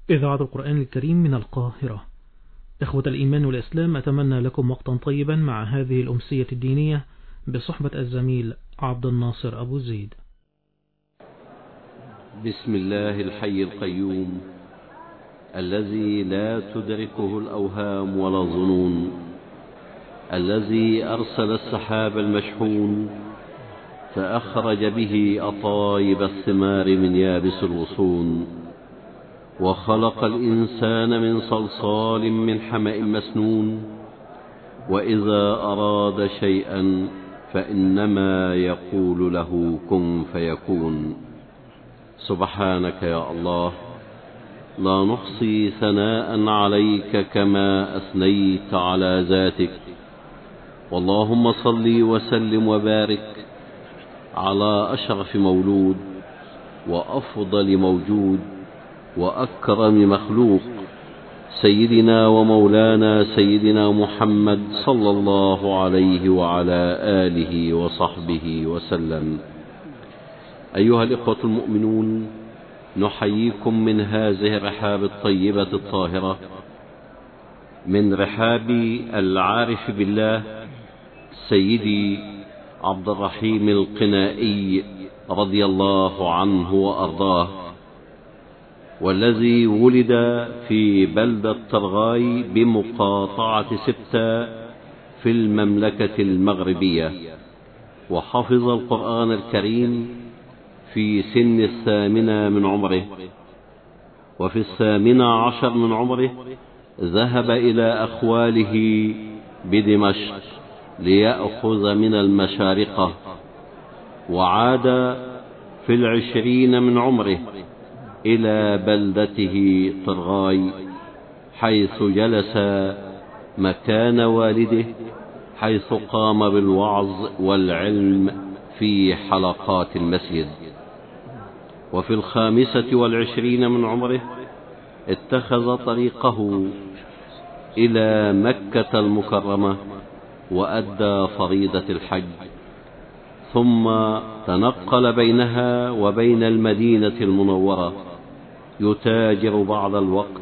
إذاعة القرآن الكريم من القاهرة. إخوة الإيمان والإسلام، أتمنى لكم وقتا طيبا مع هذه الأمسية الدينية بصحبة الزميل عبد الناصر أبو زيد. بسم الله الحي القيوم الذي لا تدركه الأوهام ولا الظنون، الذي أرسل السحاب المشحون فأخرج به أطايب الثمار من يابس الغصون، وخلق الإنسان من صلصال من حمأ مسنون، وإذا أراد شيئا فإنما يقول له كن فيكون. سبحانك يا الله، لا نحصي ثناء عليك كما أثنيت على ذاتك. واللهم صل وسلم وبارك على أشرف مولود وأفضل موجود وأكرم مخلوق، سيدنا ومولانا سيدنا محمد صلى الله عليه وعلى آله وصحبه وسلم. أيها الإخوة المؤمنون، نحييكم من هذه الرحاب الطيبة الطاهرة، من رحاب العارف بالله سيدي عبد الرحيم القنائي رضي الله عنه وأرضاه، والذي ولد في بلدة طرغاي بمقاطعة سبتة في المملكة المغربية، وحفظ القرآن الكريم في سن 8 من عمره، وفي 18 من عمره ذهب إلى أخواله بدمشق ليأخذ من المشارقة، وعاد في 20 من عمره إلى بلدته طرغاي، حيث جلس مكان والده، حيث قام بالوعظ والعلم في حلقات المسجد. وفي 25 من عمره اتخذ طريقه إلى مكة المكرمة وأدى فريضة الحج، ثم تنقل بينها وبين المدينة المنورة يتاجر بعض الوقت،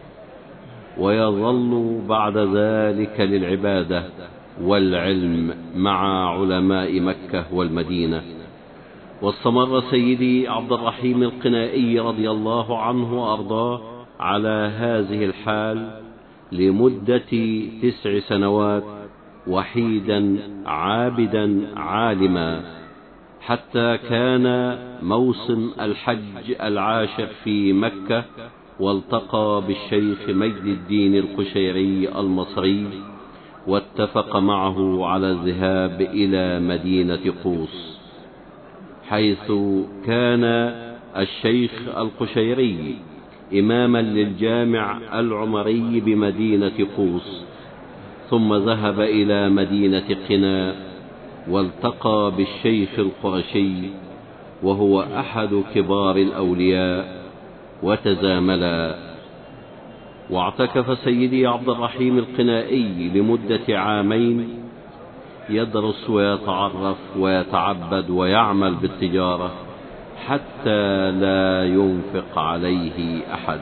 ويظل بعد ذلك للعبادة والعلم مع علماء مكة والمدينة. واستمر سيدي عبد الرحيم القنائي رضي الله عنه وأرضاه على هذه الحال لمدة 9 سنوات، وحيدا عابدا عالما، حتى كان موسم الحج العاشر في مكة، والتقى بالشيخ مجد الدين القشيري المصري، واتفق معه على الذهاب إلى مدينة قوس، حيث كان الشيخ القشيري إماما للجامع العمري بمدينة قوس، ثم ذهب إلى مدينة قنا والتقى بالشيخ القرشي وهو أحد كبار الأولياء، وتزاملا. واعتكف سيدي عبد الرحيم القنائي لمدة 2 عام يدرس ويتعرف ويتعبد ويعمل بالتجارة حتى لا ينفق عليه أحد.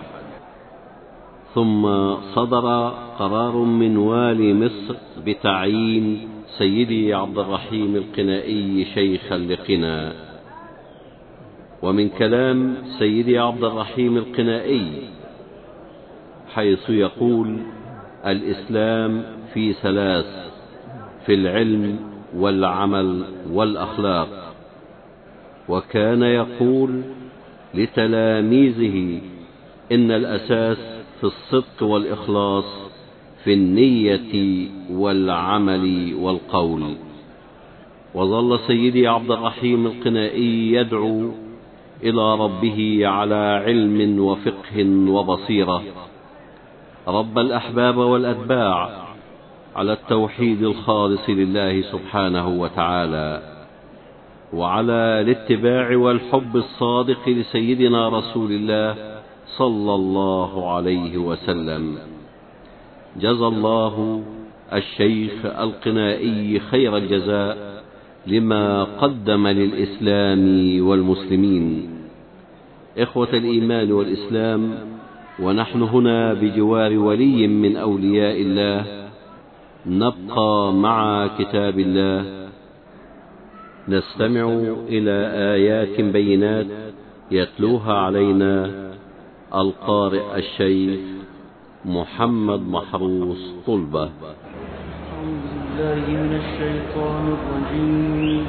ثم صدر قرار من والي مصر بتعيين سيدي عبد الرحيم القنائي شيخا لقنا. ومن كلام سيدي عبد الرحيم القنائي حيث يقول: الإسلام في 3: في العلم والعمل والأخلاق. وكان يقول لتلاميذه: إن الأساس في الصدق والإخلاص، في النية والعمل والقول. وظل سيدي عبد الرحيم القنائي يدعو إلى ربه على علم وفقه وبصيرة، رب الأحباب والأتباع على التوحيد الخالص لله سبحانه وتعالى، وعلى الاتباع والحب الصادق لسيدنا رسول الله صلى الله عليه وسلم. جزى الله الشيخ القنائي خير الجزاء لما قدم للإسلام والمسلمين. إخوة الإيمان والإسلام، ونحن هنا بجوار ولي من أولياء الله نبقى مع كتاب الله، نستمع إلى آيات بينات يتلوها علينا القارئ الشيخ محمد محروس طلبة. أعوذ بالله من الشيطان الرجيم.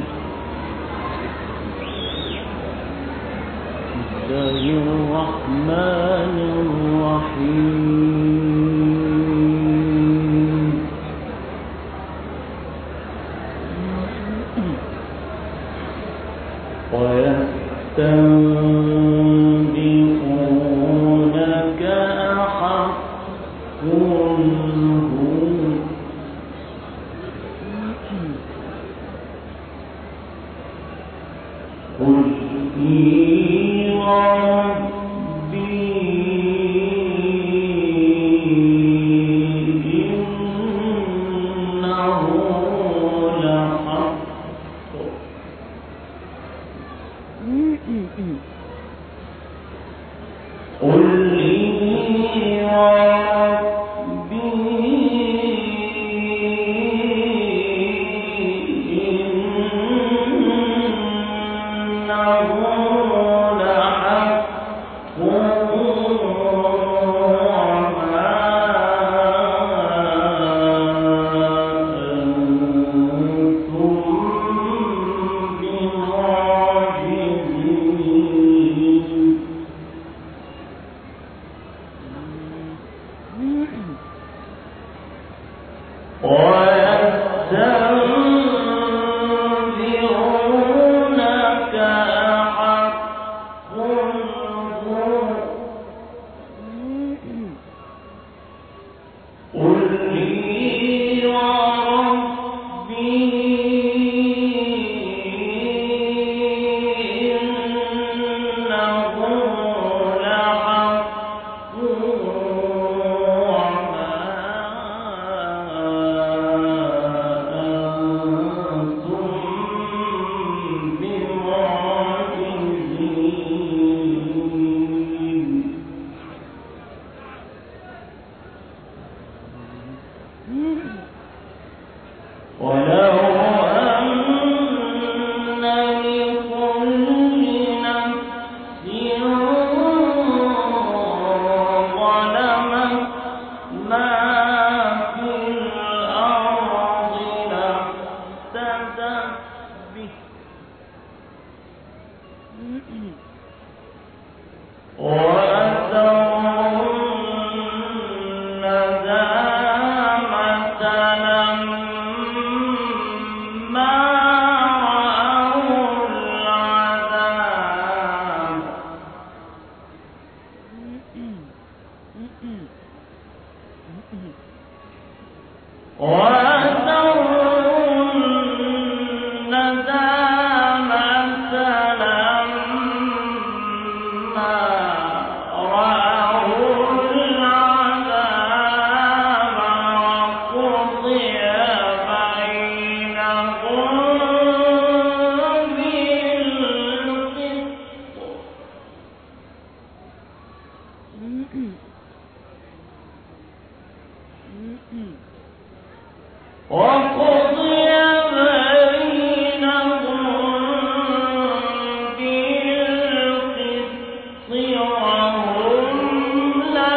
بسم الله الرحمن الرحيم. ويستنبئونك أحق هو، قل إي وربي إنه لحق. قل إي وربي إنه لحق وما أنتم بمعجزين. ويستنبئونك أحق هو، قل إي وربي إنه لحق وما أنتم بمعجزين. ولو أن لكل نفس ظلمت ما في الأرض لافتدت به، وأسروا الندامة لما رأوا العذاب، وأسروا الندامة لما رأوا العذاب، وقضي بينهم بالقسط. وقضي بينهم بالقسط وهم لا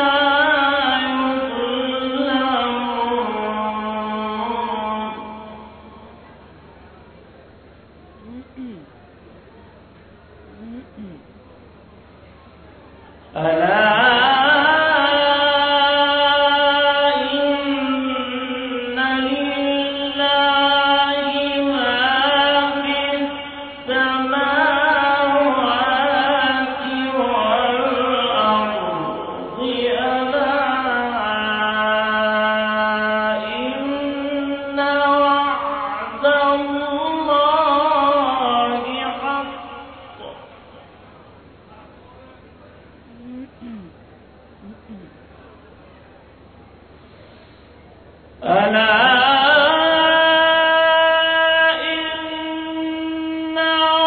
يظلمون. ألا إن لله ما في السماوات والأرض، ألا إن وعد الله حق. ألا إن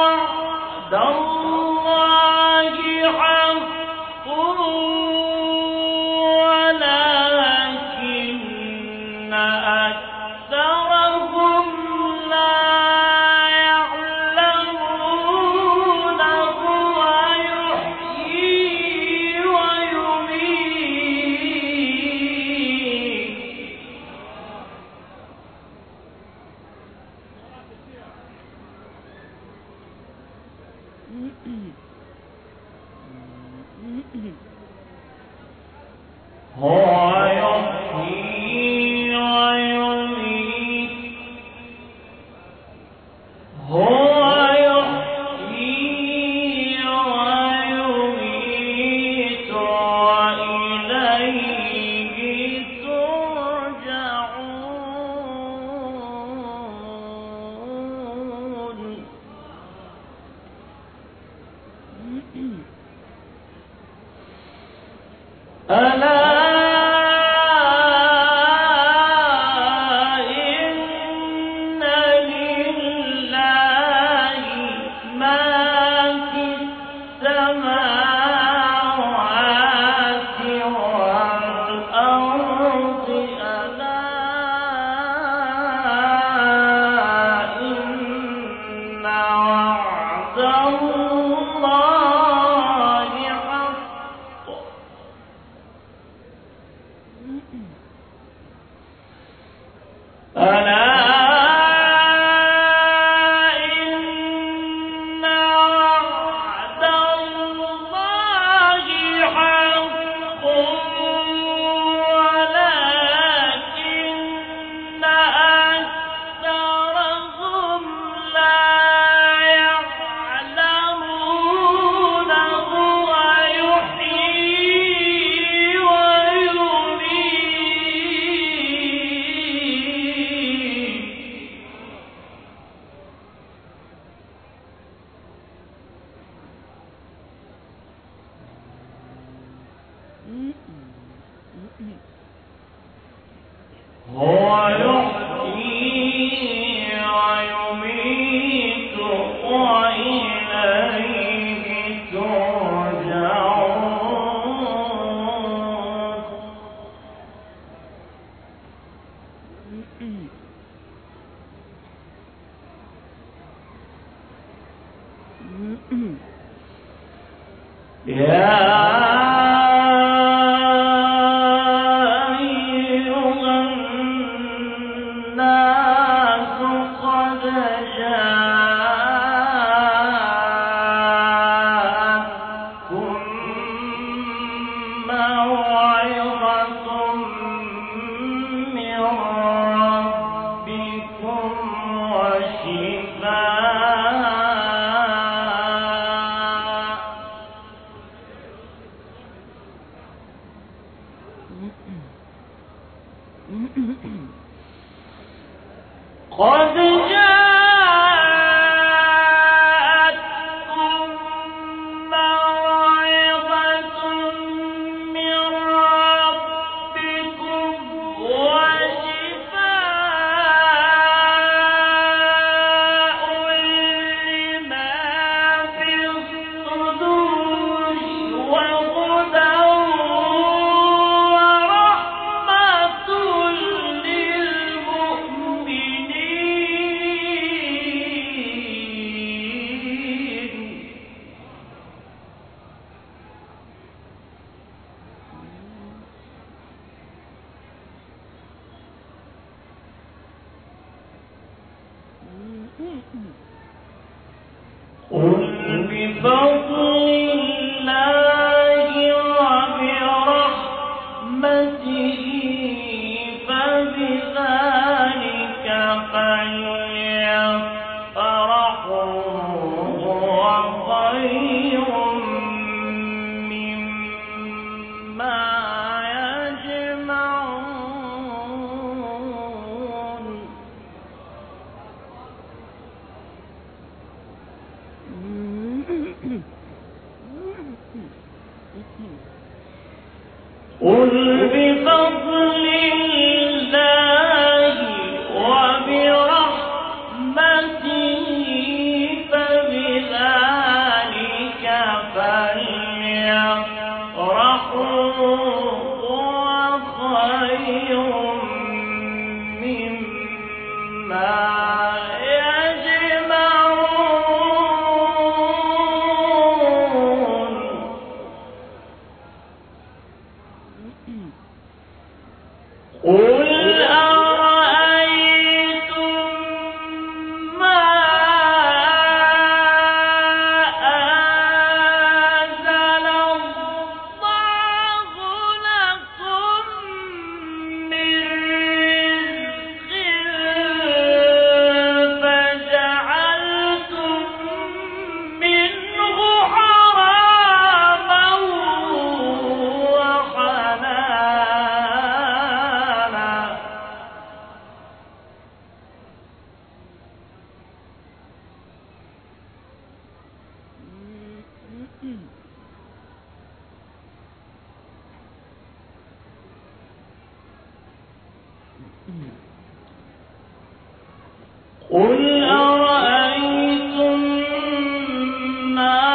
وعد الله حق أنزل الله لكم قل أرأيتم ما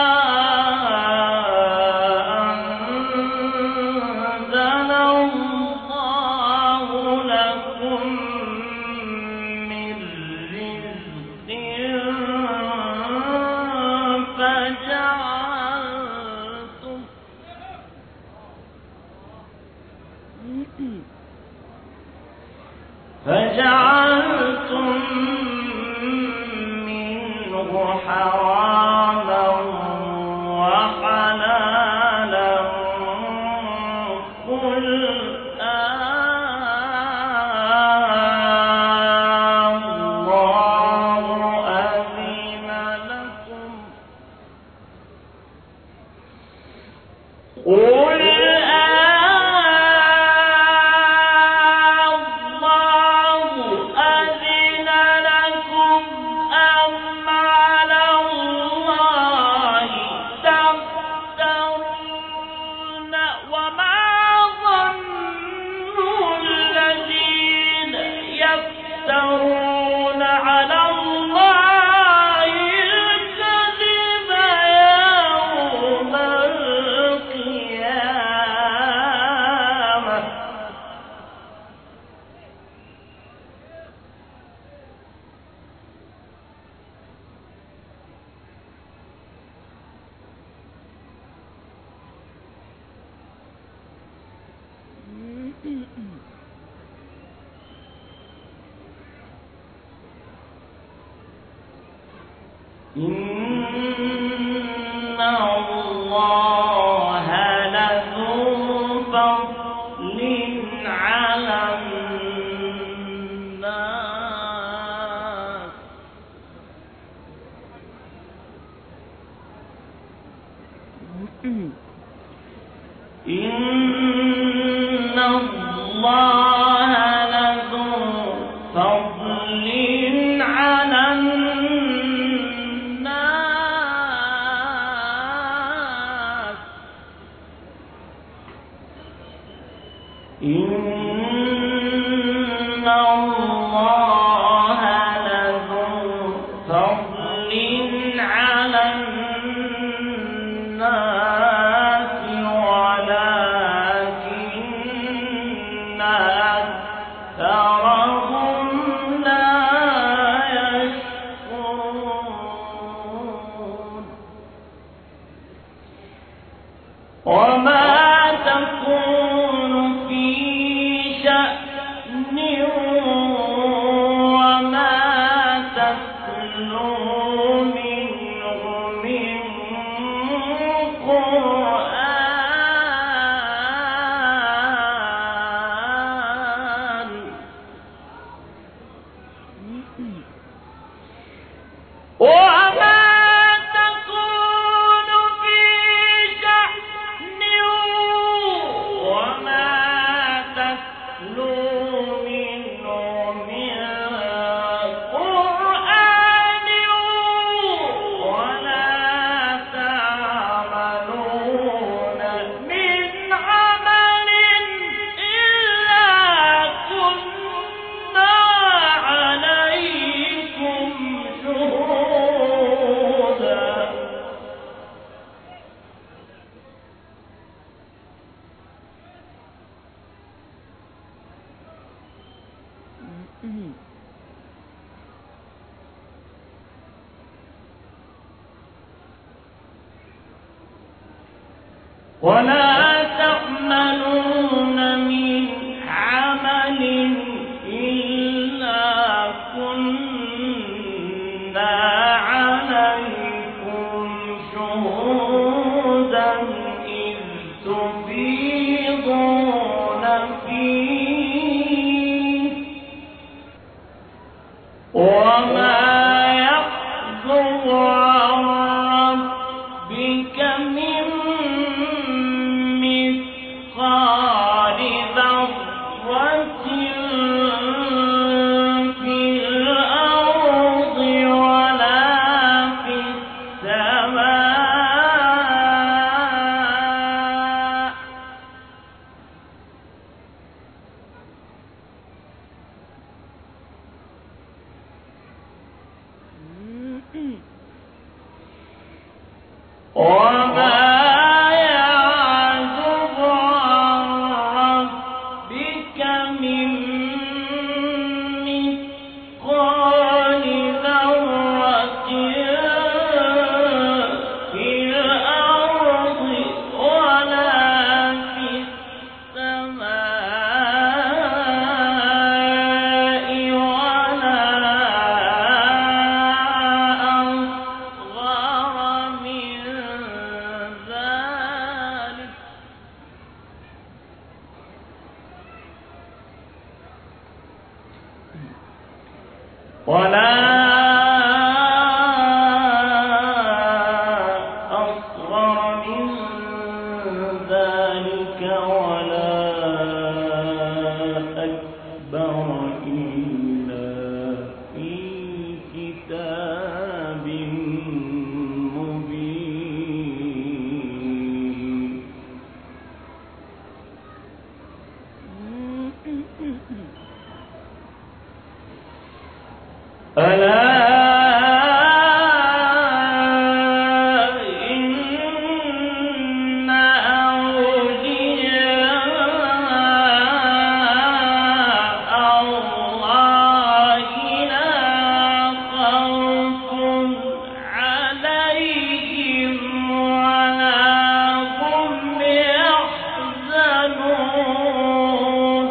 أنزل الله لكم من رزق فجعلتم منه حراما وحلالا قل الله أذن لكم قل إن الله لذو فضل على الناس إن الله لذو فضل على الناس إن الله لذو فضل على الناس ولكن أكثرهم لا يشكرون وما تكون في شأن وما تتلو منه من قرآن وما تكون في شأن وما تتلو منه من قرآن ولا تعملون من عمل إلا كنا عليكم شهودا ولا تعملون من عمل إلا كنا عليكم شهودا إذ تفيضون فيه وما يحزب عن ربك من مثقال ذرة في الأرض ولا في السماء ولا أصغر من ذلك ولا أكبر إلا في كتاب مبين. ألا إن أولياء الله لا خوف عليهم ولا هم يحزنون.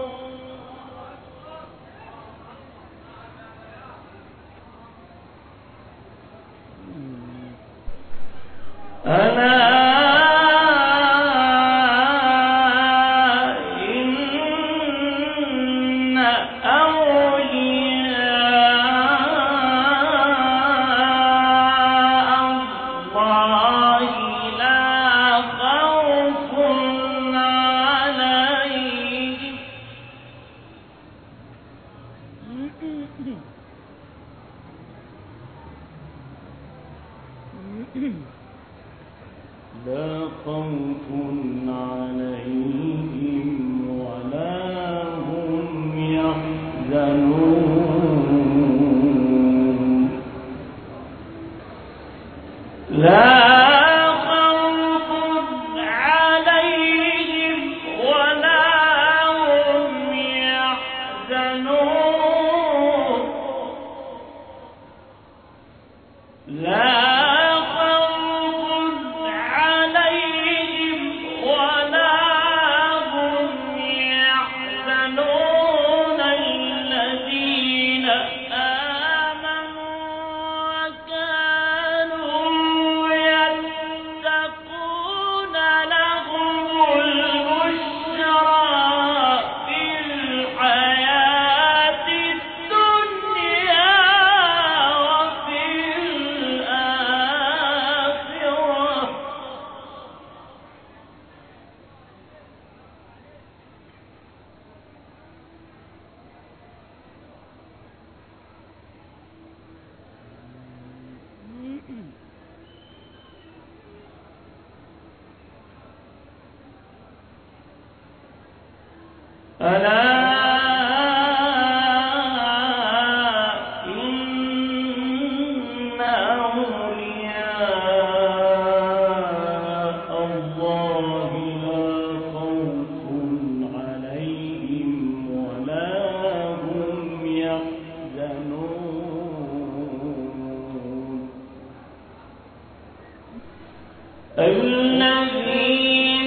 ألا إن أولياء الله لا خوف عليهم لا خوف عليهم ولا هم يحزنون. لا خوف عليهم ولا هم يحزنون. لا ألا إن أولياء الله لا خوف عليهم ولا هم يحزنون. الذين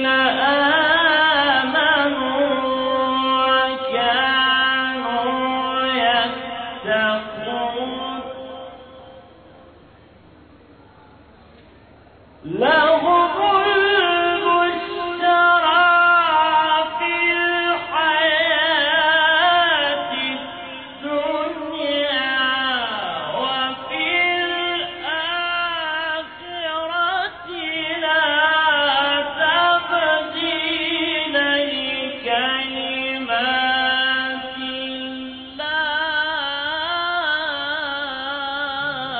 لهم البشرى في الحياة الدنيا وفي الآخرة لا تبديل لكلمات الله.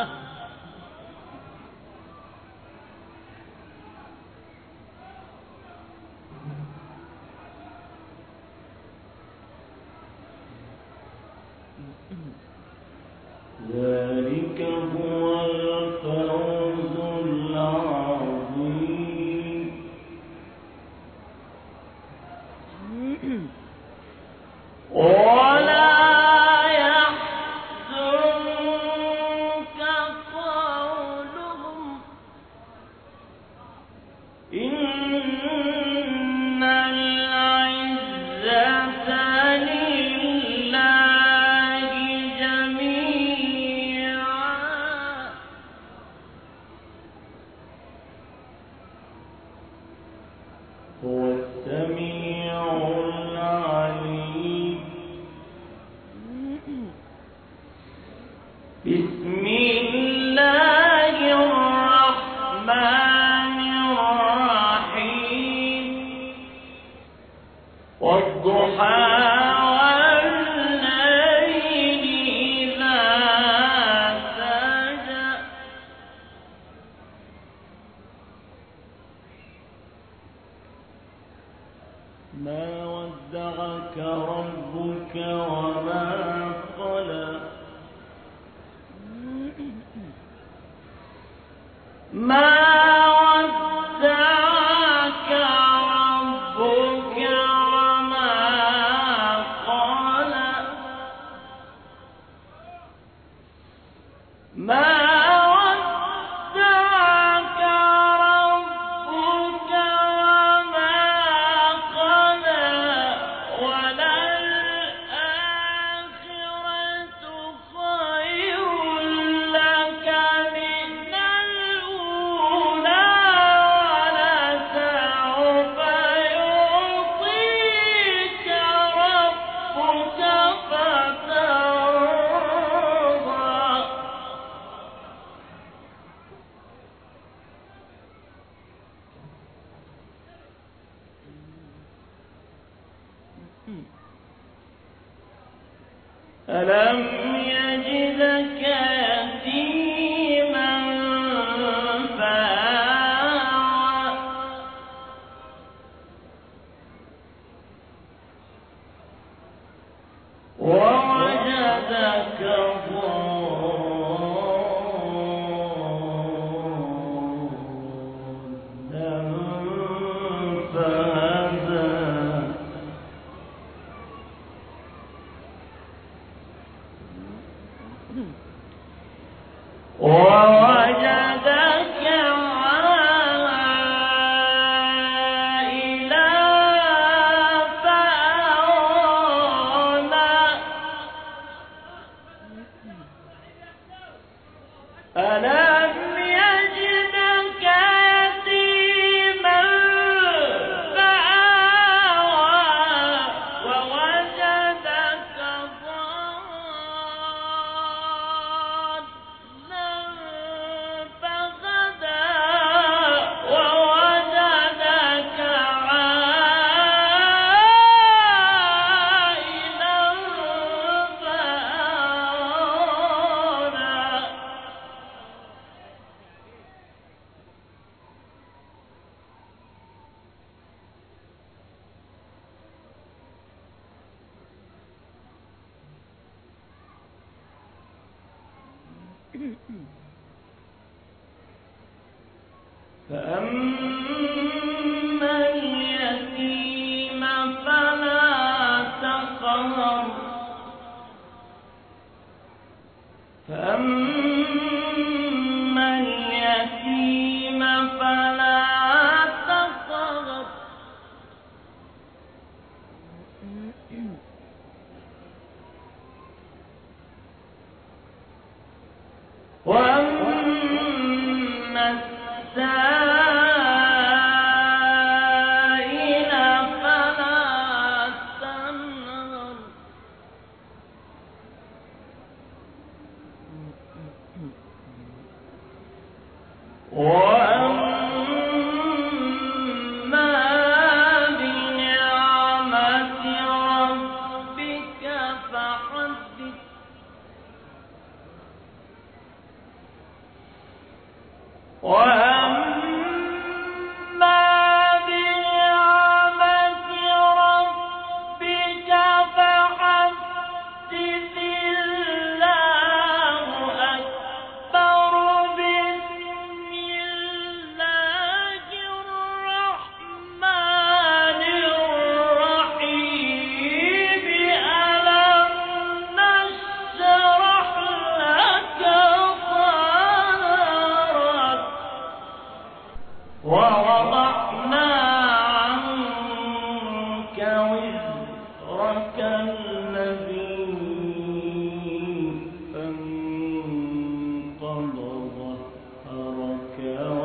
ذلك هو الفوز العظيم. ولا يحزنك قولهم إن العزة لله جميعا. هو السميع العليم. والضحى والليل إذا سجى ما ودعك ربك وما قلى ما ودعك ربك وما قلى ما ودعك ربك وما قلى وللآخرة خير لك من الأولى ولسوف يعطيك ربك فترضى ألم يجدك يتيما فآوى ووجدك ضالا فهدى ووجدك عائلا فأغنى ألم يجدك يتيما فآوى ووجدك ضالا فهدى ووجدك عائلا فأغنى فأما اليتيم فلا تقهر فأما اليتيم فلا تقهر وأما السائل فلا تنهر وأما بنعمة ربك فحدث وأما بنعمة ربك فحدث الله أكبر بسم الله الرحمن الرحيم ألم نشرح لك صدرك ووضعنا عنك وزرك الذي أنقض ظهرك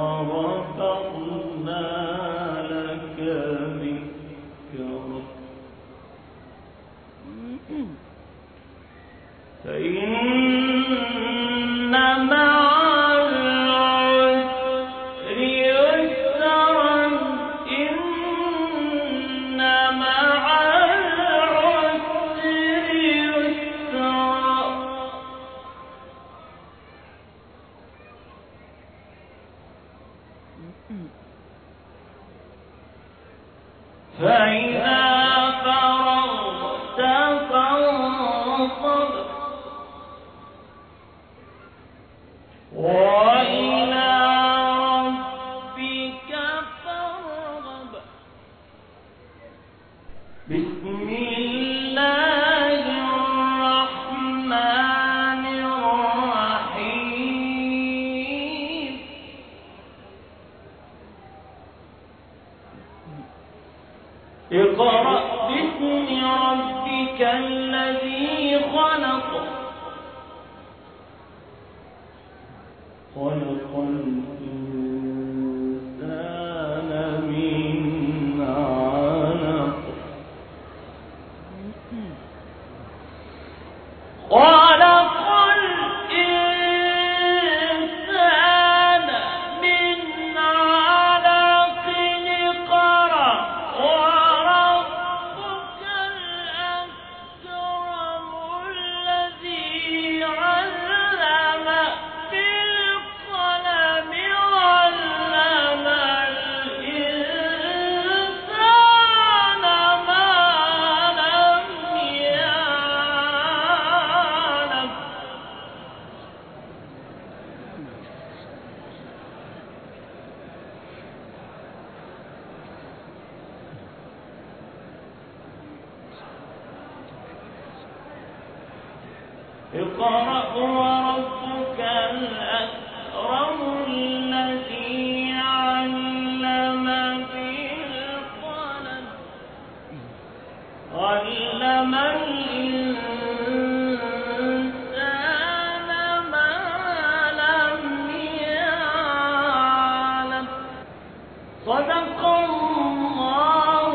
ورفعنا لك ذكرك فإن مع العسر يسرا إن مع فإذا فرغت فانصب وإلى ربك فارغب. بسم الله الرحمن الرحيم. اقرأ باسم ربك الذي خلق. خلق الإنسان من علق. خلق الإنسان من علق. اقرأ وربك الأكرم الذي علم بالقلم علم الإنسان ما لم يعلم. اقرأ وربك الأكرم الذي علم بالقلم علم الإنسان ما لم يعلم. صدق الله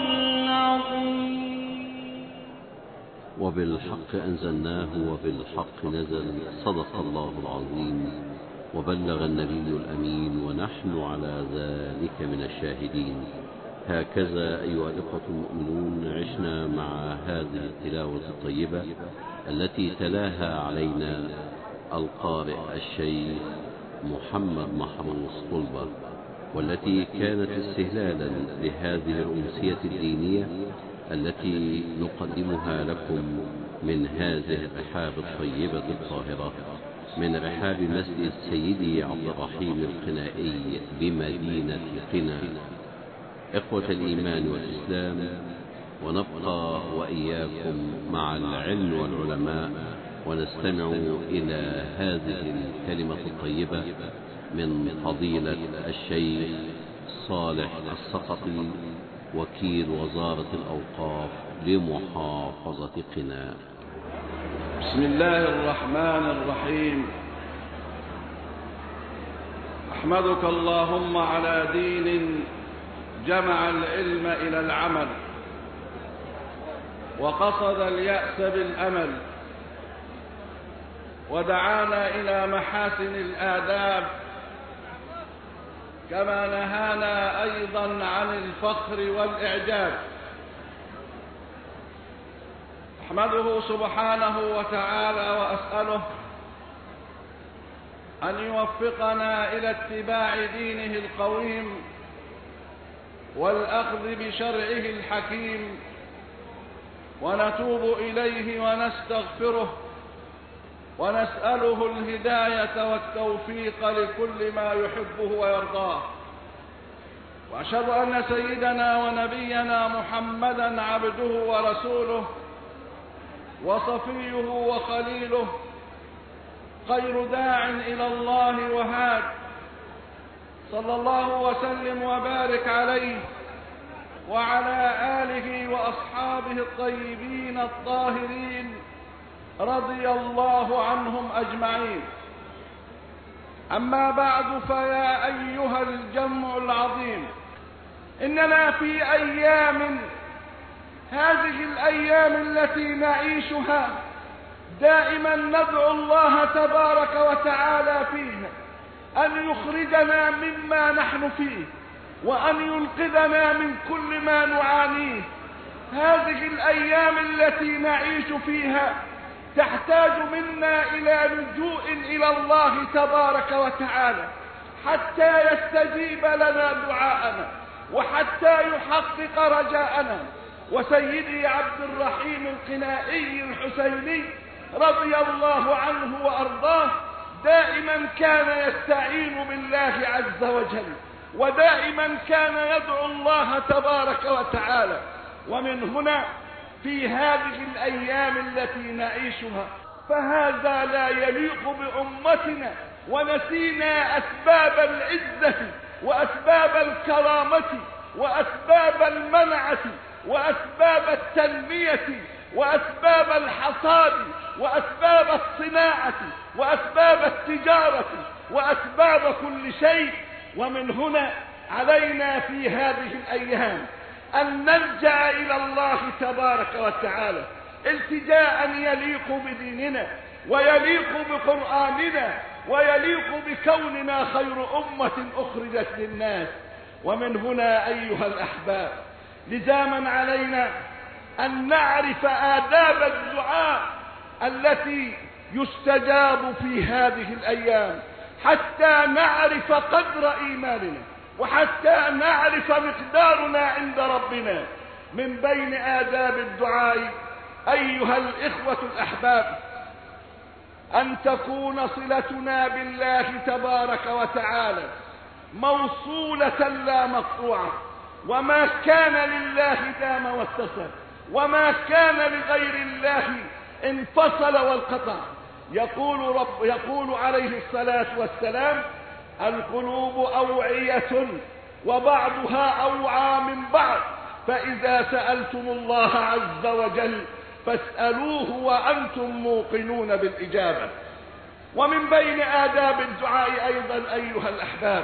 العظيم. وبالحق أنزلناه وبالحق نزل. صدق الله العظيم وبلغ النبي الأمين ونحن على ذلك من الشاهدين. هكذا أيها الإخوة المؤمنون عشنا مع هذه التلاوة الطيبة التي تلاها علينا القارئ الشيخ محمد محروس طلبة، والتي كانت استهلالا لهذه الأمسية الدينية التي نقدمها لكم من هذه الرحاب الطيبة الطاهرة، من رحاب مسجد سيدي عبد الرحيم القنائي بمدينة قنا. إخوة الإيمان والإسلام، ونبقى وإياكم مع العلم والعلماء ونستمع إلى هذه الكلمة الطيبة من فضيلة الشيخ صالح السقطي وكيل وزارة الأوقاف لمحافظة قنا. بسم الله الرحمن الرحيم. أحمدك اللهم على دين جمع العلم إلى العمل وقصد اليأس بالأمل، ودعانا إلى محاسن الآداب، كما نهانا أيضا عن الفخر والإعجاب. أحمده سبحانه وتعالى وأسأله أن يوفقنا إلى اتباع دينه القويم والأخذ بشرعه الحكيم، ونتوب إليه ونستغفره ونسأله الهداية والتوفيق لكل ما يحبه ويرضاه. وأشهد أن سيدنا ونبينا محمدا عبده ورسوله وصفيه وخليله، خير داع إلى الله وهاد، صلى الله وسلم وبارك عليه وعلى آله وأصحابه الطيبين الطاهرين، رضي الله عنهم أجمعين. أما بعد، فيا أيها الجمع العظيم، إننا في أيام، هذه الأيام التي نعيشها دائما ندعو الله تبارك وتعالى فيها أن يخرجنا مما نحن فيه وأن ينقذنا من كل ما نعانيه. هذه الأيام التي نعيش فيها تحتاج منا إلى لجوء إلى الله تبارك وتعالى حتى يستجيب لنا دعاءنا. وحتى يحقق رجاءنا. وسيدي عبد الرحيم القنائي الحسيني رضي الله عنه وأرضاه دائما كان يستعين بالله عز وجل، ودائما كان يدعو الله تبارك وتعالى. ومن هنا في هذه الأيام التي نعيشها فهذا لا يليق بأمتنا، ونسينا أسباب العزة وأسباب الكرامة وأسباب المنعة وأسباب التنمية وأسباب الحصاد وأسباب الصناعة وأسباب التجارة وأسباب كل شيء. ومن هنا علينا في هذه الأيام أن نلجأ إلى الله تبارك وتعالى التجاء يليق بديننا ويليق بقرآننا ويليق بكوننا خير أمة أخرجت للناس. ومن هنا أيها الأحباب لزاما علينا أن نعرف آداب الدعاء التي يستجاب في هذه الأيام، حتى نعرف قدر إيماننا وحتى نعرف مقدارنا عند ربنا. من بين آداب الدعاء أيها الإخوة الأحباب أن تكون صلتنا بالله تبارك وتعالى موصولة لا مقطوعة، وما كان لله دام واتصل، وما كان لغير الله انفصل وانقطع. يقول عليه الصلاة والسلام: القلوب أوعية وبعضها أوعى من بعض، فإذا سألتم الله عز وجل فاسألوه وأنتم موقنون بالإجابة. ومن بين آداب الدعاء أيضا أيها الأحباب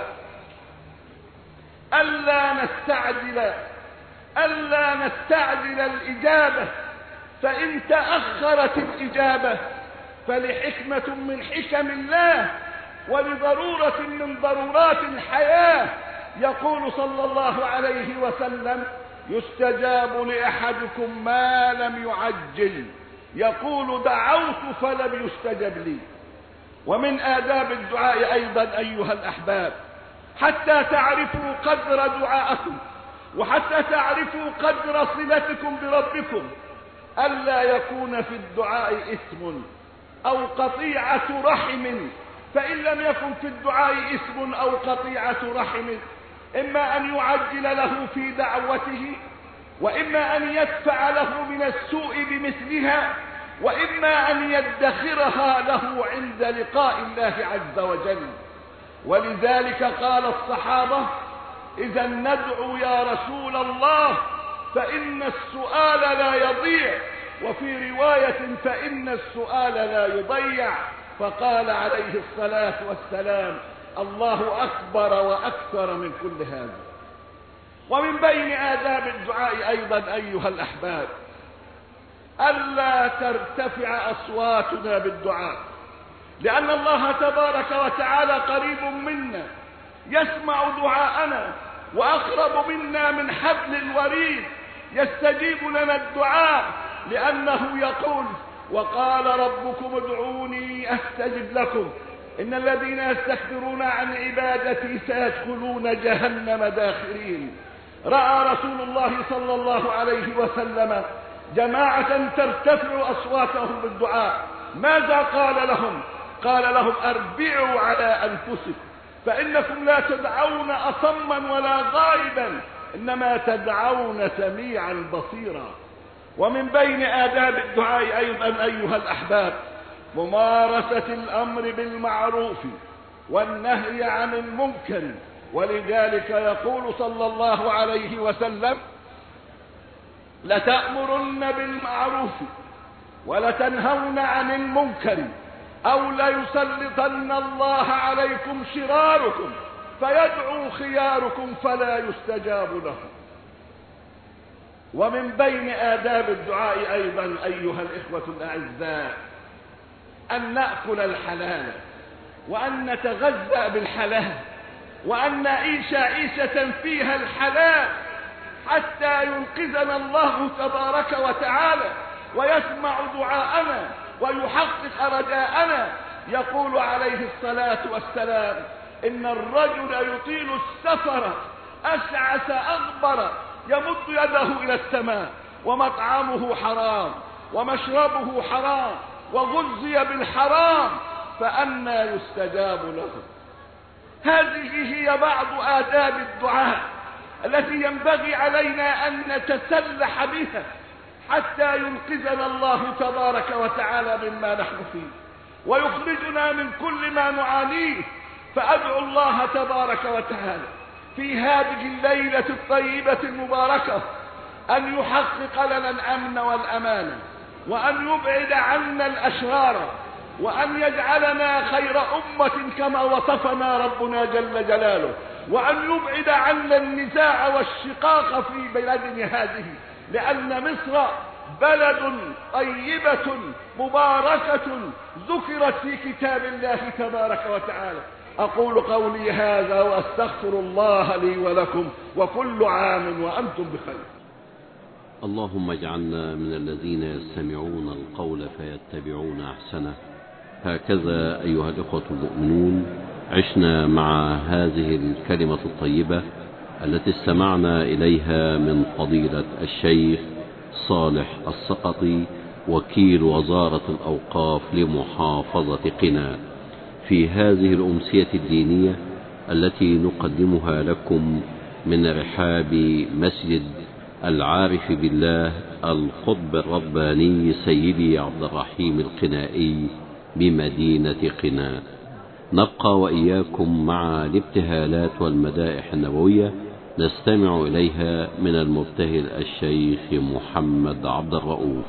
ألا نستعجل الإجابة، فإن تأخرت الإجابة فلحكمة من حكم الله ولضرورة من ضرورات الحياة. يقول صلى الله عليه وسلم: يستجاب لأحدكم ما لم يعجل، يقول: دعوت فلم يستجب لي. ومن آداب الدعاء أيضا أيها الأحباب حتى تعرفوا قدر دعائكم وحتى تعرفوا قدر صلتكم بربكم ألا يكون في الدعاء إثم أو قطيعة رحم. فإن لم يكن في الدعاء إثم أو قطيعة رحم إما أن يعجل له في دعوته، وإما أن يدفع له من السوء بمثلها، وإما أن يدخرها له عند لقاء الله عز وجل. ولذلك قال الصحابة: إذا ندعو يا رسول الله فإن السؤال لا يضيع، وفي رواية فإن السؤال لا يضيع. فقال عليه الصلاة والسلام: الله أكبر وأكثر من كل هذا. ومن بين آداب الدعاء أيضا أيها الأحباب ألا ترتفع أصواتنا بالدعاء، لأن الله تبارك وتعالى قريب منا يسمع دعاءنا وأقرب منا من حبل الوريد، يستجيب لنا الدعاء، لأنه يقول: وقال ربكم ادعوني أستجب لكم إن الذين يستكبرون عن عبادتي سيدخلون جهنم داخرين. رأى رسول الله صلى الله عليه وسلم جماعة ترتفع أصواتهم بالدعاء، ماذا قال لهم؟ قال لهم: أربعوا على أنفسكم، فإنكم لا تدعون أصما ولا غائبا، إنما تدعون سميعا بصيرا. ومن بين آداب الدعاء أيضا أيها الأحباب ممارسة الأمر بالمعروف والنهي عن المنكر. ولذلك يقول صلى الله عليه وسلم: لتأمرن بالمعروف ولتنهون عن المنكر أو ليسلطن الله عليكم شراركم فيدعو خياركم فلا يستجاب لهم. ومن بين آداب الدعاء أيضا أيها الإخوة الأعزاء أن نأكل الحلال وأن نتغذى بالحلال وأن نعيش عيشة فيها الحلال حتى ينقذنا الله تبارك وتعالى ويسمع دعاءنا ويحقق رجاءنا. يقول عليه الصلاة والسلام: إن الرجل يطيل السفر أشعث أغبر يمد يده إلى السماء ومطعمه حرام ومشربه حرام وغذي بالحرام، فأنى يستجاب له؟ هذه هي بعض آداب الدعاء التي ينبغي علينا أن نتسلح بها حتى ينقذنا الله تبارك وتعالى مما نحن فيه ويخرجنا من كل ما نعانيه. فأدعو الله تبارك وتعالى في هذه الليلة الطيبة المباركة أن يحقق لنا الأمن والأمان، وأن يبعد عنا الأشرار، وأن يجعلنا خير أمة كما وصفنا ربنا جل جلاله، وأن يبعد عنا النزاع والشقاق في بلدنا هذه، لأن مصر بلد طيبة مباركة ذكرت في كتاب الله تبارك وتعالى. أقول قولي هذا وأستغفر الله لي ولكم، وكل عام وأنتم بخير. اللهم اجعلنا من الذين يستمعون القول فيتبعون أحسنه. هكذا أيها الإخوة المؤمنون عشنا مع هذه الكلمة الطيبة التي استمعنا إليها من فضيلة الشيخ صالح السقطي وكيل وزارة الأوقاف لمحافظة قنا في هذه الأمسية الدينية التي نقدمها لكم من رحاب مسجد العارف بالله القطب الرباني سيدي عبد الرحيم القنائي بمدينة قنا. نبقى وإياكم مع الابتهالات والمدائح النبوية نستمع إليها من المبتهل الشيخ محمد عبد الرؤوف.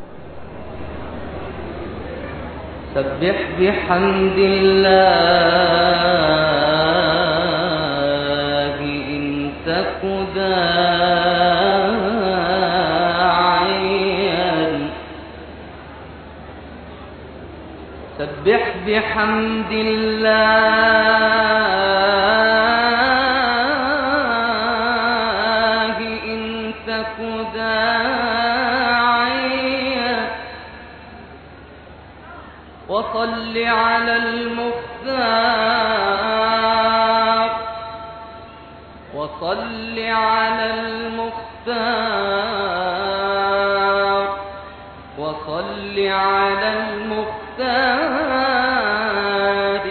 سبح بحمد الله إن تك داعيا، سبح بحمد الله إن تك داعيا، وصل على المختار، وصل على المختار، وصل على المختار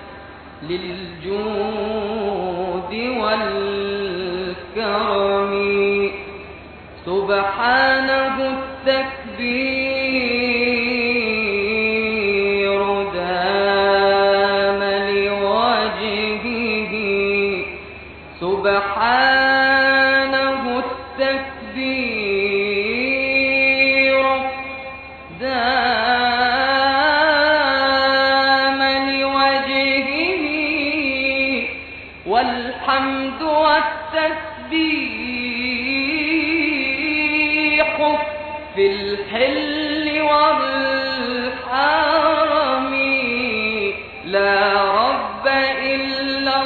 للجود والكرم. سبحانه التكبير دام لوجهه، سبحانه التكبير دام لوجهه، والحمد والتسبيح في الحل والحرم. لا رب إلا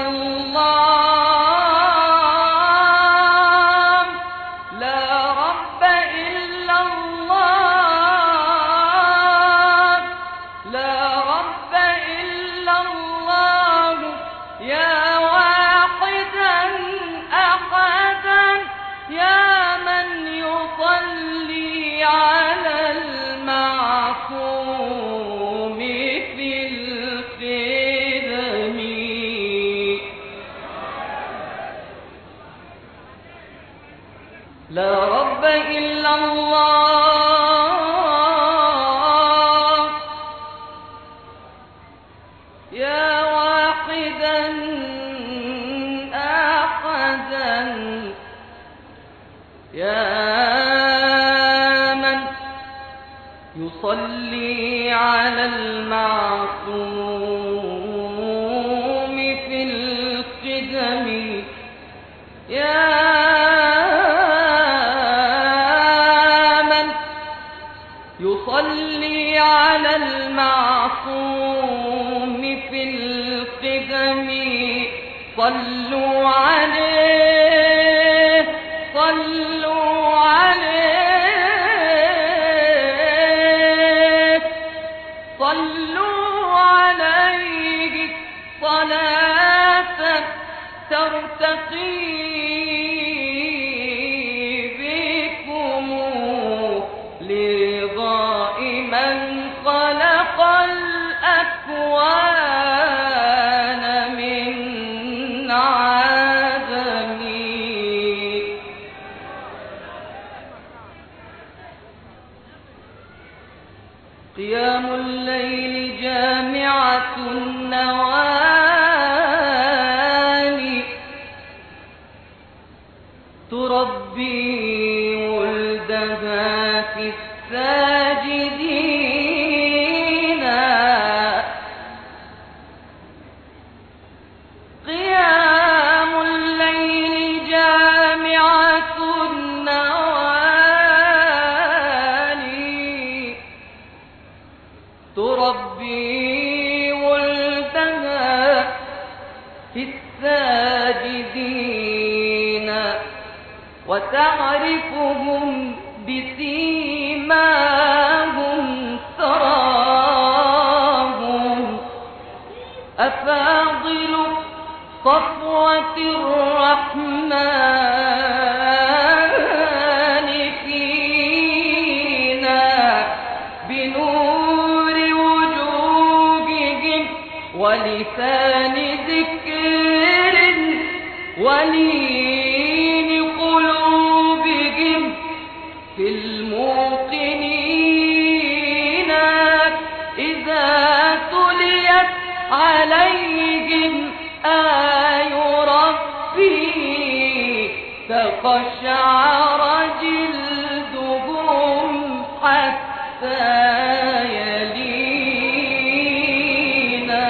الله، لا رب إلا الله، لا رب إلا الله. يا واحدا أحدا، يا من يصلي على المعصوم في الخدم. لا رب إلا الله، يا واحدا أحدا، يا من يصلي على المعصوم في القدم. يا من يصلي على المعصوم في القدم. صلوا عليه، صلوا عليه، صلوا عليه صلاة ترتقي قيام الليل جامعة النوال تربي ولدها في الساجدين. قيام الليل جامعة النوال تربي ولدها في الساجدين وتعرفهم بسيماهم تراهم أفاضل صفوة الرحمن فينا بنور وجوههم ولسان ذكر ولين قلوبهم في الموقنين إذا تليت عليهم آي ربي تقشعر جلدهم حتى يلينا.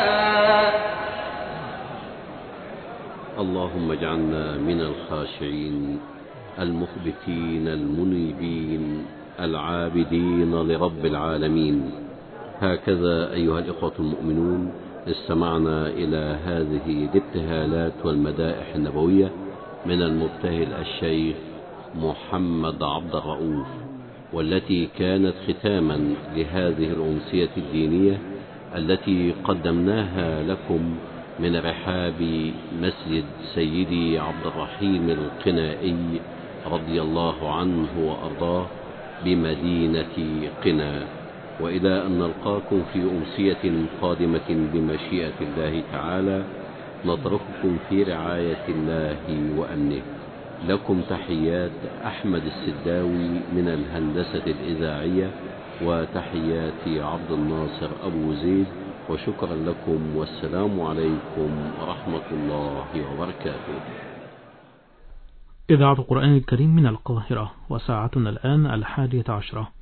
اللهم اجعلنا من الخاشعين المخبتين المنيبين العابدين لرب العالمين. هكذا أيها الإخوة المؤمنون استمعنا إلى هذه الابتهالات والمدائح النبوية من المبتهل الشيخ محمد عبد الرؤوف، والتي كانت ختاما لهذه الأمسية الدينية التي قدمناها لكم من رحاب مسجد سيدي عبد الرحيم القنائي رضي الله عنه وأرضاه بمدينة قنا. وإلى أن نلقاكم في أمسية قادمة بمشيئة الله تعالى، نترككم في رعاية الله وأمنه. لكم تحيات أحمد السداوي من الهندسة الإذاعية، وتحيات عبد الناصر أبو زيد، وشكرا لكم، والسلام عليكم ورحمة الله وبركاته. إذاعة القرآن الكريم من القاهرة، وساعتنا الآن 11:10.